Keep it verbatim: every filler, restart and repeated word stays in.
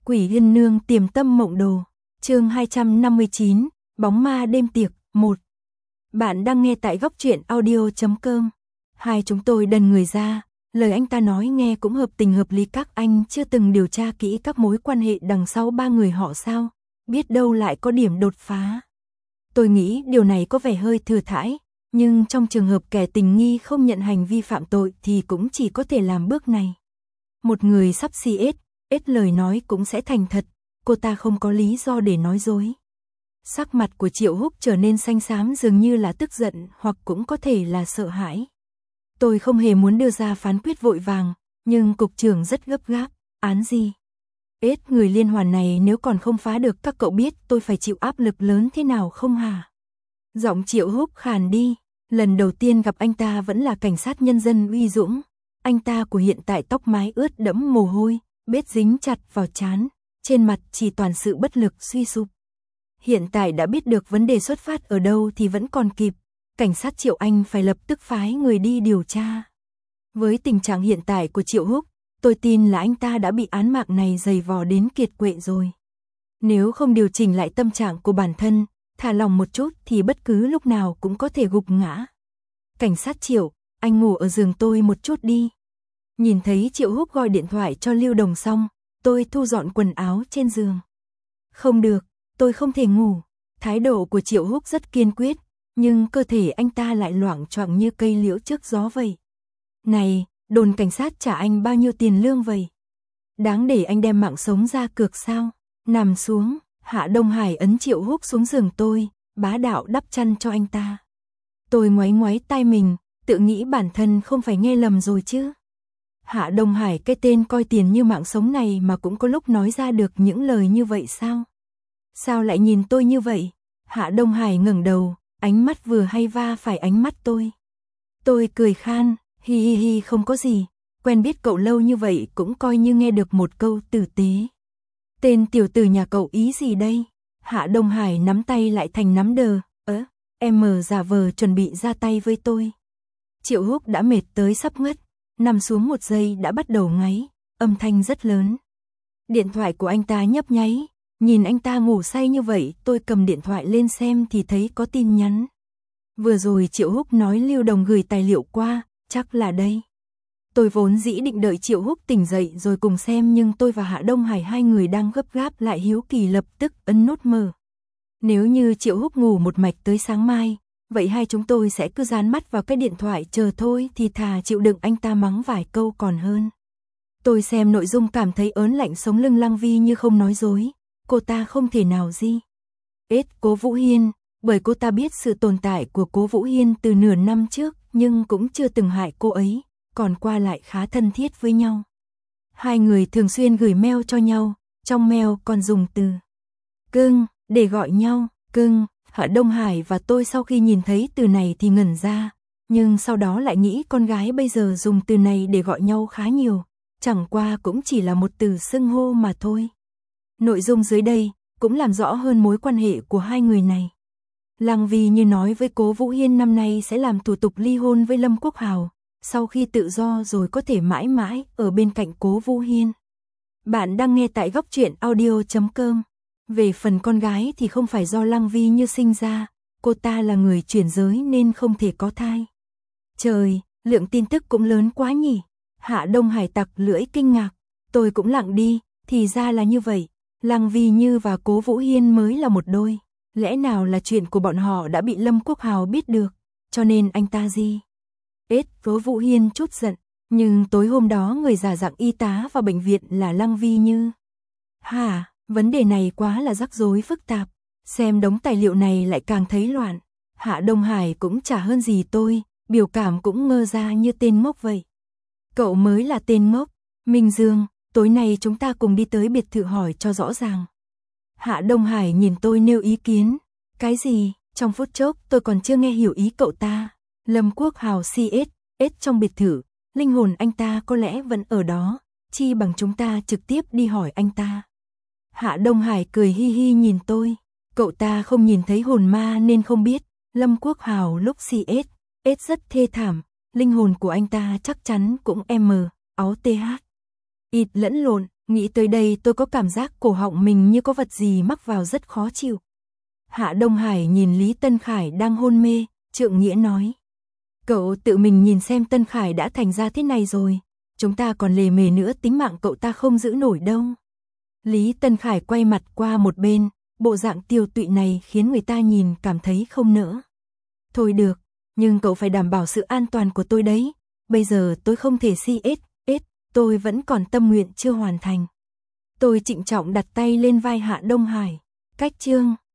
Quỷ Yên Nương Tiềm Tâm Mộng Đồ, chương hai trăm năm mươi chín, Bóng Ma Đêm Tiệc, một. Bạn đang nghe tại góc truyện audio chấm com. Hai chúng tôi đần người ra, lời anh ta nói nghe cũng hợp tình hợp lý, các anh chưa từng điều tra kỹ các mối quan hệ đằng sau ba người họ sao, biết đâu lại có điểm đột phá. Tôi nghĩ điều này có vẻ hơi thừa thãi, nhưng trong trường hợp kẻ tình nghi không nhận hành vi phạm tội thì cũng chỉ có thể làm bước này. Một người sắp xì ết, ết lời nói cũng sẽ thành thật, cô ta không có lý do để nói dối. Sắc mặt của Triệu Húc trở nên xanh xám, dường như là tức giận hoặc cũng có thể là sợ hãi. Tôi không hề muốn đưa ra phán quyết vội vàng, nhưng cục trưởng rất gấp gáp. Án gì? Ết, người liên hoàn này nếu còn không phá được, các cậu biết tôi phải chịu áp lực lớn thế nào không hả? Giọng Triệu Húc khàn đi, lần đầu tiên gặp anh ta vẫn là cảnh sát nhân dân uy dũng. Anh ta của hiện tại tóc mái ướt đẫm mồ hôi, bết dính chặt vào trán, trên mặt chỉ toàn sự bất lực suy sụp. Hiện tại đã biết được vấn đề xuất phát ở đâu thì vẫn còn kịp, cảnh sát Triệu Anh phải lập tức phái người đi điều tra. Với tình trạng hiện tại của Triệu Húc, tôi tin là anh ta đã bị án mạng này dày vò đến kiệt quệ rồi. Nếu không điều chỉnh lại tâm trạng của bản thân, thả lòng một chút thì bất cứ lúc nào cũng có thể gục ngã. Cảnh sát Triệu, anh ngủ ở giường tôi một chút đi. Nhìn thấy Triệu Húc gọi điện thoại cho Lưu Đồng xong, tôi thu dọn quần áo trên giường. Không được, tôi không thể ngủ. Thái độ của Triệu Húc rất kiên quyết, nhưng cơ thể anh ta lại loạng choạng như cây liễu trước gió vậy. Này, đồn cảnh sát trả anh bao nhiêu tiền lương vậy? Đáng để anh đem mạng sống ra cược sao? Nằm xuống, Hạ Đông Hải ấn Triệu Húc xuống giường tôi, bá đạo đắp chăn cho anh ta. Tôi ngoáy ngoáy tai mình, tự nghĩ bản thân không phải nghe lầm rồi chứ. Hạ Đông Hải, cái tên coi tiền như mạng sống này mà cũng có lúc nói ra được những lời như vậy sao? Sao lại nhìn tôi như vậy? Hạ Đông Hải ngẩng đầu, ánh mắt vừa hay va phải ánh mắt tôi. Tôi cười khan, hi hi hi, không có gì, quen biết cậu lâu như vậy cũng coi như nghe được một câu tử tế. Tên tiểu tử nhà cậu ý gì đây? Hạ Đông Hải nắm tay lại thành nắm đờ, ớ, em mờ giả vờ chuẩn bị ra tay với tôi. Triệu Húc đã mệt tới sắp ngất, nằm xuống một giây đã bắt đầu ngáy, âm thanh rất lớn. Điện thoại của anh ta nhấp nháy, nhìn anh ta ngủ say như vậy, tôi cầm điện thoại lên xem thì thấy có tin nhắn. Vừa rồi Triệu Húc nói Lưu Đồng gửi tài liệu qua, chắc là đây. Tôi vốn dĩ định đợi Triệu Húc tỉnh dậy rồi cùng xem, nhưng tôi và Hạ Đông Hải hai người đang gấp gáp lại hiếu kỳ lập tức ấn nút mở. Nếu như Triệu Húc ngủ một mạch tới sáng mai, vậy hai chúng tôi sẽ cứ dán mắt vào cái điện thoại chờ thôi, thì thà chịu đựng anh ta mắng vài câu còn hơn. Tôi xem nội dung cảm thấy ớn lạnh sống lưng. Lăng Vi như không nói dối, cô ta không thể nào gì. Ết, Cố Vũ Hiên, bởi cô ta biết sự tồn tại của Cố Vũ Hiên từ nửa năm trước, nhưng cũng chưa từng hại cô ấy, còn qua lại khá thân thiết với nhau. Hai người thường xuyên gửi mail cho nhau, trong mail còn dùng từ cưng để gọi nhau, cưng. Hạ Đông Hải và tôi sau khi nhìn thấy từ này thì ngẩn ra, nhưng sau đó lại nghĩ con gái bây giờ dùng từ này để gọi nhau khá nhiều, chẳng qua cũng chỉ là một từ xưng hô mà thôi. Nội dung dưới đây cũng làm rõ hơn mối quan hệ của hai người này. Lăng Vi như nói với Cố Vũ Hiên năm nay sẽ làm thủ tục ly hôn với Lâm Quốc Hào, sau khi tự do rồi có thể mãi mãi ở bên cạnh Cố Vũ Hiên. Bạn đang nghe tại góc truyện audio chấm com. Về phần con gái thì không phải do Lăng Vi như sinh ra, cô ta là người chuyển giới nên không thể có thai. Trời, lượng tin tức cũng lớn quá nhỉ. Hạ Đông Hải tặc lưỡi kinh ngạc, tôi cũng lặng đi, thì ra là như vậy. Lăng Vi Như và Cố Vũ Hiên mới là một đôi, lẽ nào là chuyện của bọn họ đã bị Lâm Quốc Hào biết được, cho nên anh ta gì? Ết, Cố Vũ Hiên chút giận, nhưng tối hôm đó người giả dạng y tá vào bệnh viện là Lăng Vi Như. Hả? Vấn đề này quá là rắc rối phức tạp, xem đống tài liệu này lại càng thấy loạn. Hạ Đông Hải cũng chả hơn gì tôi, biểu cảm cũng ngơ ra như tên ngốc vậy. Cậu mới là tên ngốc. Minh Dương, tối nay chúng ta cùng đi tới biệt thự hỏi cho rõ ràng. Hạ Đông Hải nhìn tôi nêu ý kiến. Cái gì? Trong phút chốc tôi còn chưa nghe hiểu ý cậu ta. Lâm Quốc Hào xê ét, ét trong biệt thự, linh hồn anh ta có lẽ vẫn ở đó, chi bằng chúng ta trực tiếp đi hỏi anh ta. Hạ Đông Hải cười hi hi nhìn tôi, cậu ta không nhìn thấy hồn ma nên không biết, Lâm Quốc Hào lúc xê ét, ét rất thê thảm, linh hồn của anh ta chắc chắn cũng M, áo tê hát. Ít lẫn lộn, Nghĩ tới đây tôi có cảm giác cổ họng mình như có vật gì mắc vào rất khó chịu. Hạ Đông Hải nhìn Lý Tân Khải đang hôn mê, trượng nghĩa nói. Cậu tự mình nhìn xem Tân Khải đã thành ra thế này rồi, chúng ta còn lề mề nữa tính mạng cậu ta không giữ nổi đâu. Lý Tân Khải quay mặt qua một bên, bộ dạng tiêu tụy này khiến người ta nhìn cảm thấy không nỡ. Thôi được, nhưng cậu phải đảm bảo sự an toàn của tôi đấy, bây giờ tôi không thể si ết, ết, tôi vẫn còn tâm nguyện chưa hoàn thành. Tôi trịnh trọng đặt tay lên vai Hạ Đông Hải, cách chương